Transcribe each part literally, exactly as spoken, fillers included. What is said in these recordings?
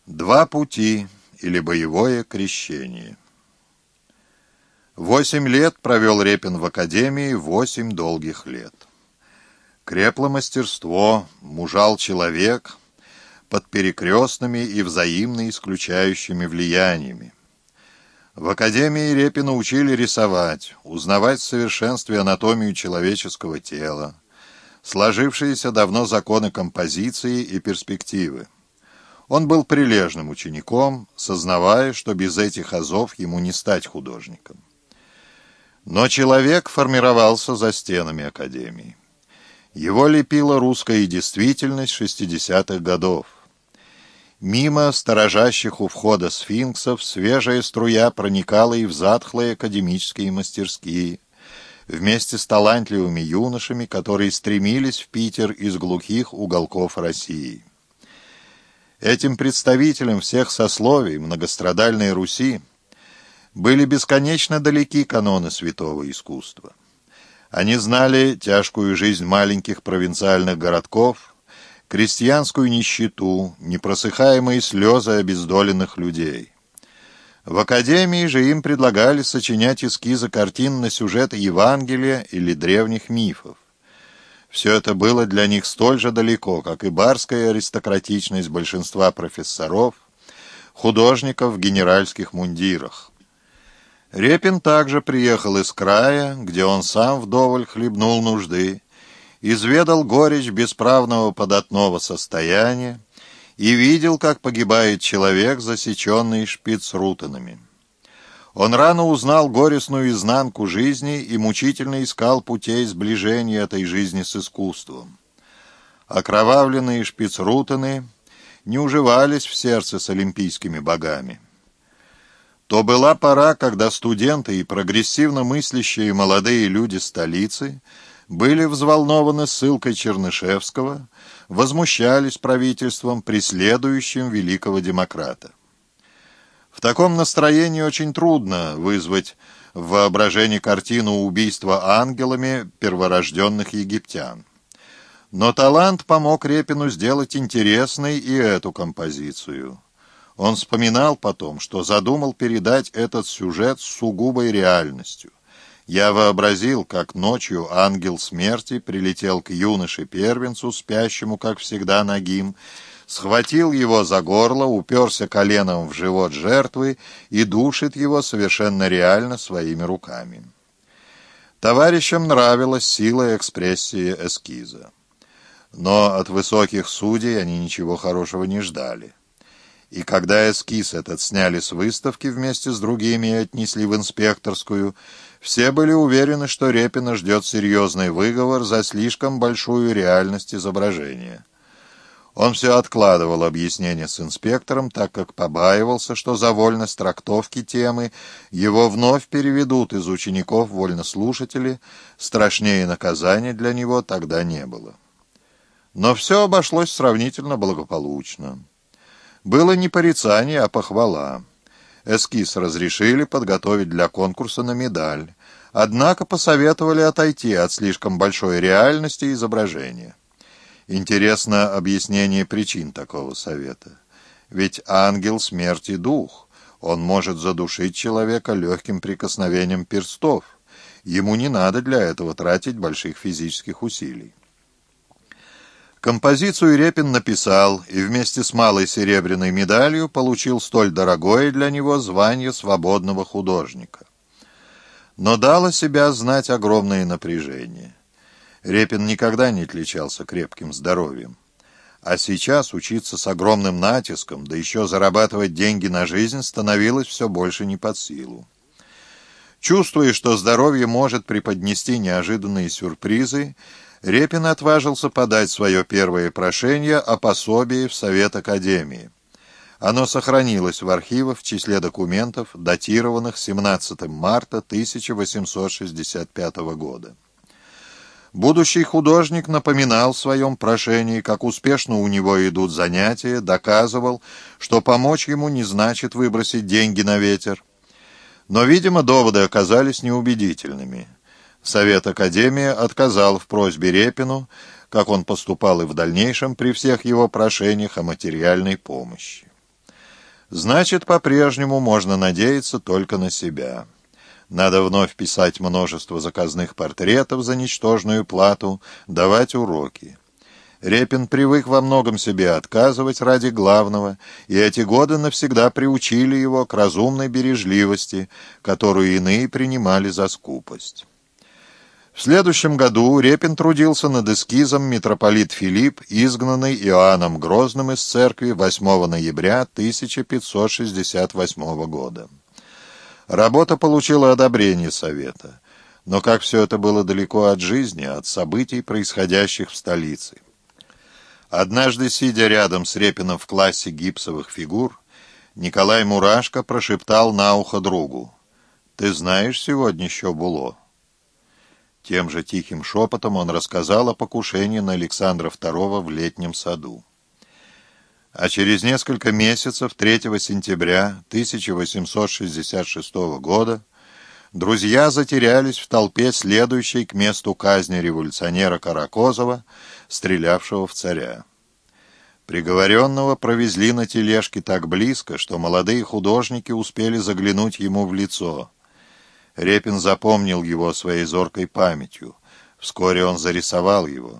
Два пути или боевое крещение. Восемь лет провел Репин в академии, восемь долгих лет. Крепло мастерство, мужал человек под перекрестными и взаимно исключающими влияниями. В академии Репина учили рисовать, узнавать в совершенстве анатомию человеческого тела, сложившиеся давно законы композиции и перспективы. Он был прилежным учеником, сознавая, что без этих азов ему не стать художником. Но человек формировался за стенами академии. Его лепила русская действительность шестидесятых годов. Мимо сторожащих у входа сфинксов свежая струя проникала и в затхлые академические мастерские, вместе с талантливыми юношами, которые стремились в Питер из глухих уголков России. Этим представителям всех сословий многострадальной Руси были бесконечно далеки каноны святого искусства. Они знали тяжкую жизнь маленьких провинциальных городков, крестьянскую нищету, непросыхаемые слезы обездоленных людей. В академии же им предлагали сочинять эскизы картин на сюжеты Евангелия или древних мифов. Все это было для них столь же далеко, как и барская аристократичность большинства профессоров, художников в генеральских мундирах. Репин также приехал из края, где он сам вдоволь хлебнул нужды, изведал горечь бесправного податного состояния и видел, как погибает человек, засеченный шпицрутенами. Он рано узнал горестную изнанку жизни и мучительно искал путей сближения этой жизни с искусством. Окровавленные шпицрутены не уживались в сердце с олимпийскими богами. То была пора, когда студенты и прогрессивно мыслящие молодые люди столицы были взволнованы ссылкой Чернышевского, возмущались правительством, преследующим великого демократа. В таком настроении очень трудно вызвать в воображении картину убийства ангелами перворожденных египтян. Но талант помог Репину сделать интересной и эту композицию. Он вспоминал потом, что задумал передать этот сюжет с сугубой реальностью. Я вообразил, как ночью ангел смерти прилетел к юноше-первенцу, спящему, как всегда, нагим, схватил его за горло, уперся коленом в живот жертвы и душит его совершенно реально своими руками. Товарищам нравилась сила экспрессии эскиза. Но от высоких судей они ничего хорошего не ждали. И когда эскиз этот сняли с выставки вместе с другими и отнесли в инспекторскую, все были уверены, что Репина ждет серьезный выговор за слишком большую реальность изображения. Он все откладывал объяснение с инспектором, так как побаивался, что за вольность трактовки темы его вновь переведут из учеников вольнослушатели, страшнее наказания для него тогда не было. Но все обошлось сравнительно благополучно. Было не порицание, а похвала. Эскиз разрешили подготовить для конкурса на медаль, однако посоветовали отойти от слишком большой реальности изображения. Интересно объяснение причин такого совета. Ведь ангел смерти дух. Он может задушить человека легким прикосновением перстов. Ему не надо для этого тратить больших физических усилий. Композицию Репин написал и вместе с малой серебряной медалью получил столь дорогое для него звание свободного художника. Но дало себя знать огромное напряжение. Репин никогда не отличался крепким здоровьем. А сейчас учиться с огромным натиском, да еще зарабатывать деньги на жизнь, становилось все больше не под силу. Чувствуя, что здоровье может преподнести неожиданные сюрпризы, Репин отважился подать свое первое прошение о пособии в Совет Академии. Оно сохранилось в архивах в числе документов, датированных семнадцатого марта тысяча восемьсот шестьдесят пятого года. Будущий художник напоминал в своем прошении, как успешно у него идут занятия, доказывал, что помочь ему не значит выбросить деньги на ветер. Но, видимо, доводы оказались неубедительными. Совет Академии отказал в просьбе Репину, как он поступал и в дальнейшем при всех его прошениях о материальной помощи. Значит, по-прежнему можно надеяться только на себя. Надо вновь писать множество заказных портретов за ничтожную плату, давать уроки. Репин привык во многом себе отказывать ради главного, и эти годы навсегда приучили его к разумной бережливости, которую иные принимали за скупость. В следующем году Репин трудился над эскизом «Митрополит Филипп, изгнанный Иоанном Грозным из церкви восьмого ноября тысяча пятьсот шестьдесят восьмого года. Работа получила одобрение Совета, но как все это было далеко от жизни, от событий, происходящих в столице. Однажды, сидя рядом с Репиным в классе гипсовых фигур, Николай Мурашко прошептал на ухо другу: «Ты знаешь сегодня Щобуло?» Тем же тихим шепотом он рассказал о покушении на Александра второго в Летнем саду. А через несколько месяцев, третьего сентября тысяча восемьсот шестьдесят шестого года, друзья затерялись в толпе, следующей к месту казни революционера Каракозова, стрелявшего в царя. Приговоренного провезли на тележке так близко, что молодые художники успели заглянуть ему в лицо. Репин запомнил его своей зоркой памятью. Вскоре он зарисовал его.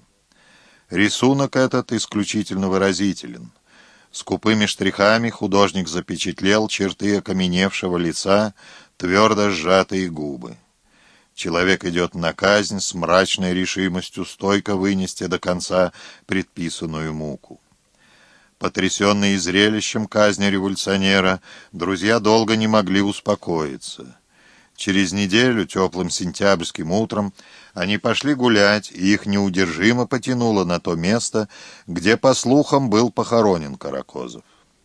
Рисунок этот исключительно выразителен. Скупыми штрихами художник запечатлел черты окаменевшего лица, твердо сжатые губы. Человек идет на казнь с мрачной решимостью стойко вынести до конца предписанную муку. Потрясенные зрелищем казни революционера, друзья долго не могли успокоиться. Через неделю, теплым сентябрьским утром, они пошли гулять, и их неудержимо потянуло на то место, где, по слухам, был похоронен Каракозов.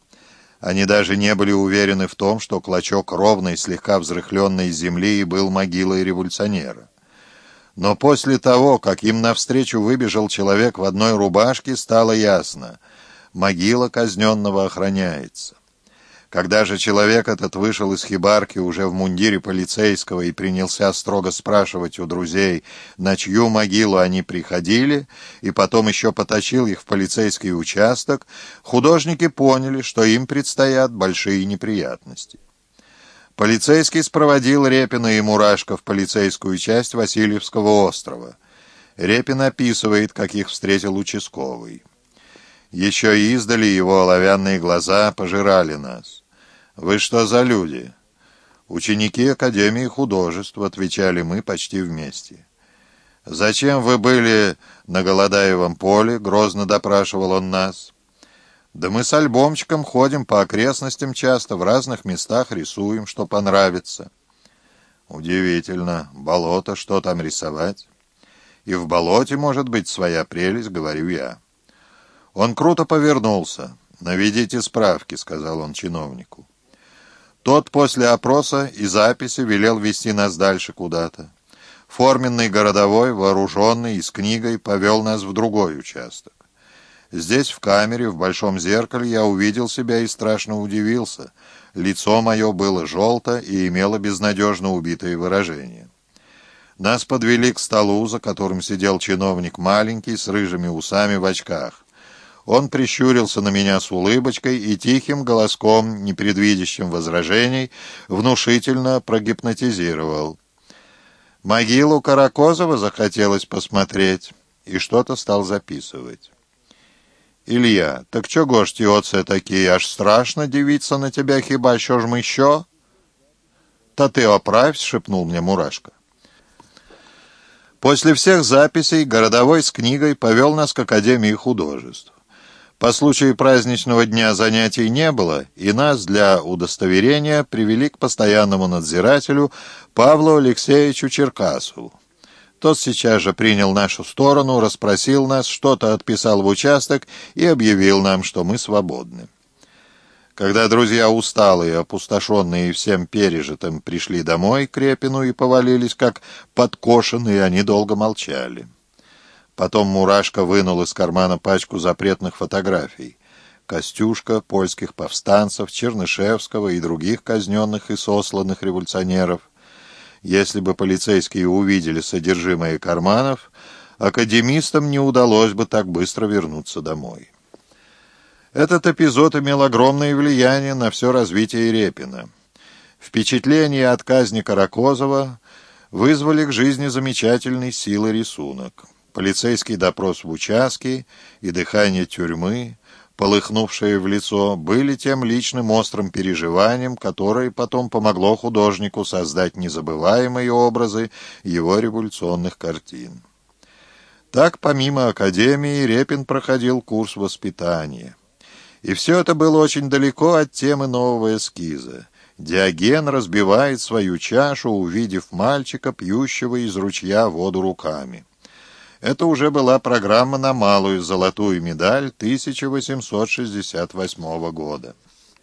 Они даже не были уверены в том, что клочок ровной, слегка взрыхленной земли и был могилой революционера. Но после того, как им навстречу выбежал человек в одной рубашке, стало ясно — могила казненного охраняется. Когда же человек этот вышел из хибарки уже в мундире полицейского и принялся строго спрашивать у друзей, на чью могилу они приходили, и потом еще потащил их в полицейский участок, художники поняли, что им предстоят большие неприятности. Полицейский спроводил Репина и Мурашко в полицейскую часть Васильевского острова. Репин описывает, как их встретил участковый. Еще издали его оловянные глаза пожирали нас. «Вы что за люди?» «Ученики Академии художеств», — отвечали мы почти вместе. «Зачем вы были на Голодаевом поле?» — грозно допрашивал он нас. «Да мы с альбомчиком ходим по окрестностям часто, в разных местах рисуем, что понравится». «Удивительно. Болото, что там рисовать?» «И в болоте может быть своя прелесть», — говорю я. Он круто повернулся. «Наведите справки», — сказал он чиновнику. Тот после опроса и записи велел вести нас дальше куда-то. Форменный городовой, вооруженный и с книгой, повел нас в другой участок. Здесь, в камере, в большом зеркале, я увидел себя и страшно удивился. Лицо мое было желто и имело безнадежно убитое выражение. Нас подвели к столу, за которым сидел чиновник маленький, с рыжими усами в очках. Он прищурился на меня с улыбочкой и тихим голоском, не предвидящим возражений, внушительно прогипнотизировал. Могилу Каракозова захотелось посмотреть, и что-то стал записывать. «Илья, так чого ж ті оце такі? Аж страшно дивиться на тебя, хіба що ж ми що?» «Та ты оправься», — шепнул мне Мурашко. После всех записей городовой с книгой повел нас к Академии художеств. По случаю праздничного дня занятий не было, и нас для удостоверения привели к постоянному надзирателю Павлу Алексеевичу Черкасову. Тот сейчас же принял нашу сторону, расспросил нас, что-то отписал в участок и объявил нам, что мы свободны. Когда друзья, усталые, опустошенные всем пережитым, пришли домой к Репину и повалились, как подкошенные, они долго молчали. Потом Мурашко вынул из кармана пачку запретных фотографий. Костюшка, польских повстанцев, Чернышевского и других казненных и сосланных революционеров. Если бы полицейские увидели содержимое карманов, академистам не удалось бы так быстро вернуться домой. Этот эпизод имел огромное влияние на все развитие Репина. Впечатления от казни Каракозова вызвали к жизни замечательной силы рисунок. Полицейский допрос в участке и дыхание тюрьмы, полыхнувшее в лицо, были тем личным острым переживанием, которое потом помогло художнику создать незабываемые образы его революционных картин. Так, помимо академии, Репин проходил курс воспитания. И все это было очень далеко от темы нового эскиза. Диоген разбивает свою чашу, увидев мальчика, пьющего из ручья воду руками. Это уже была программа на малую золотую медаль тысяча восемьсот шестьдесят восьмого года.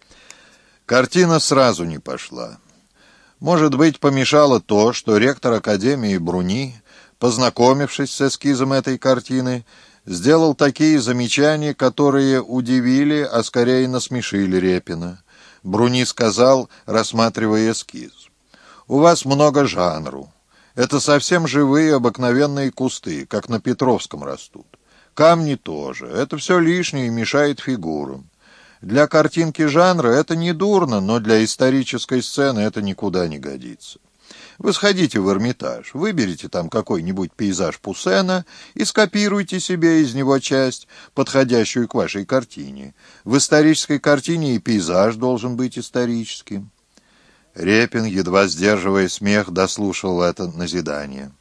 Картина сразу не пошла. Может быть, помешало то, что ректор Академии Бруни, познакомившись с эскизом этой картины, сделал такие замечания, которые удивили, а скорее насмешили Репина. Бруни сказал, рассматривая эскиз: «У вас много жанру. Это совсем живые обыкновенные кусты, как на Петровском растут. Камни тоже. Это все лишнее и мешает фигурам. Для картинки жанра это не дурно, но для исторической сцены это никуда не годится. Вы сходите в Эрмитаж, выберите там какой-нибудь пейзаж Пуссена и скопируйте себе из него часть, подходящую к вашей картине. В исторической картине и пейзаж должен быть историческим». Репин, едва сдерживая смех, дослушал это назидание.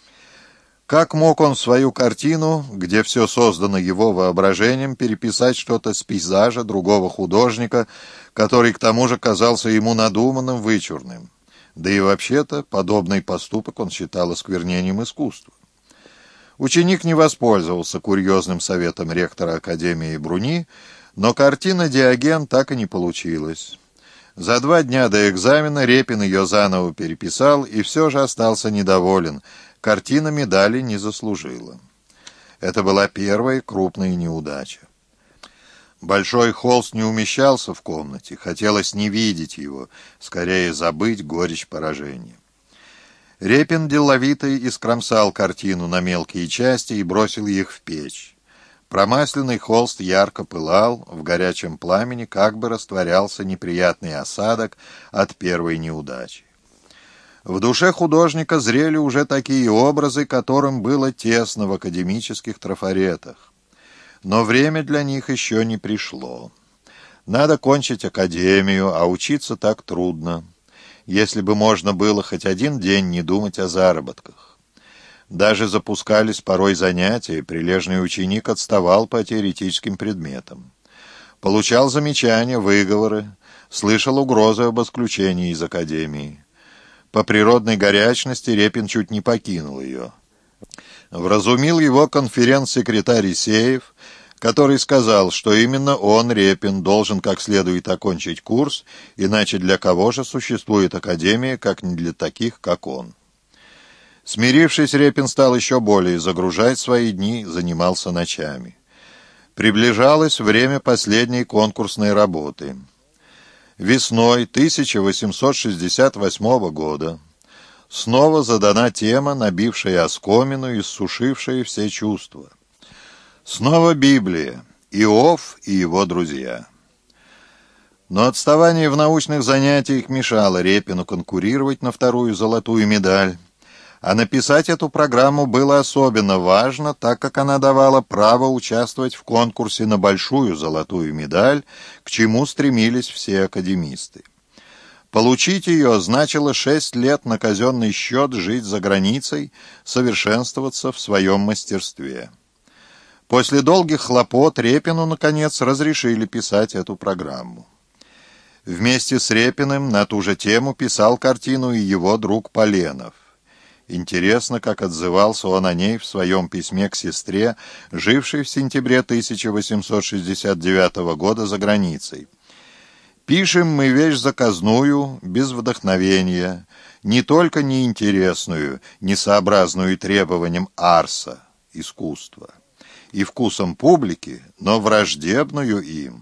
Как мог он свою картину, где все создано его воображением, переписать что-то с пейзажа другого художника, который к тому же казался ему надуманным, вычурным? Да и вообще-то подобный поступок он считал осквернением искусства. Ученик не воспользовался курьезным советом ректора Академии Бруни, но картина «Диоген» так и не получилась. За два дня до экзамена Репин ее заново переписал и все же остался недоволен. Картина медали не заслужила. Это была первая крупная неудача. Большой холст не умещался в комнате, хотелось не видеть его, скорее забыть горечь поражения. Репин деловито искромсал картину на мелкие части и бросил их в печь. Промасленный холст ярко пылал, в горячем пламени как бы растворялся неприятный осадок от первой неудачи. В душе художника зрели уже такие образы, которым было тесно в академических трафаретах. Но время для них еще не пришло. Надо кончить академию, а учиться так трудно. Если бы можно было хоть один день не думать о заработках. Даже запускались порой занятия, прилежный ученик отставал по теоретическим предметам. Получал замечания, выговоры, слышал угрозы об исключении из академии. По природной горячности Репин чуть не покинул ее. Вразумил его конференц-секретарь Исеев, который сказал, что именно он, Репин, должен как следует окончить курс, иначе для кого же существует академия, как не для таких, как он. Смирившись, Репин стал еще более загружать свои дни, занимался ночами. Приближалось время последней конкурсной работы. Весной тысяча восемьсот шестьдесят восьмого года снова задана тема, набившая оскомину и иссушившая все чувства. Снова Библия, Иов и его друзья. Но отставание в научных занятиях мешало Репину конкурировать на вторую золотую медаль. А написать эту программу было особенно важно, так как она давала право участвовать в конкурсе на большую золотую медаль, к чему стремились все академисты. Получить ее значило шесть лет на казенный счет жить за границей, совершенствоваться в своем мастерстве. После долгих хлопот Репину, наконец, разрешили писать эту программу. Вместе с Репиным на ту же тему писал картину и его друг Поленов. Интересно, как отзывался он о ней в своем письме к сестре, жившей в сентябре тысяча восемьсот шестьдесят девятого года за границей. «Пишем мы вещь заказную, без вдохновения, не только неинтересную, несообразную требованиям арса, искусства, и вкусом публики, но враждебную им».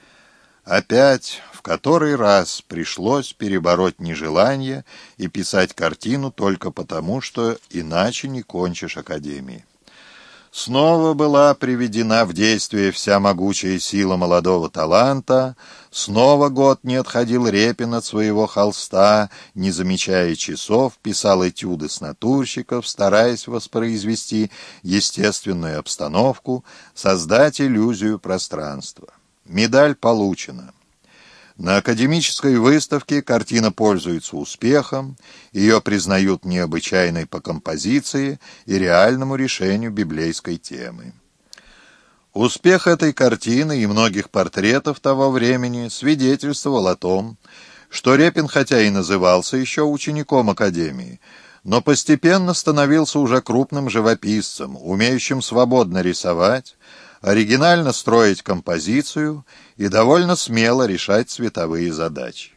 Опять, в который раз пришлось перебороть нежелание и писать картину только потому, что иначе не кончишь академии. Снова была приведена в действие вся могучая сила молодого таланта, снова год не отходил Репин от своего холста, не замечая часов, писал этюды с натурщиков, стараясь воспроизвести естественную обстановку, создать иллюзию пространства. Медаль получена. На академической выставке картина пользуется успехом, ее признают необычайной по композиции и реальному решению библейской темы. Успех этой картины и многих портретов того времени свидетельствовал о том, что Репин, хотя и назывался еще учеником академии, но постепенно становился уже крупным живописцем, умеющим свободно рисовать, оригинально строить композицию и довольно смело решать цветовые задачи.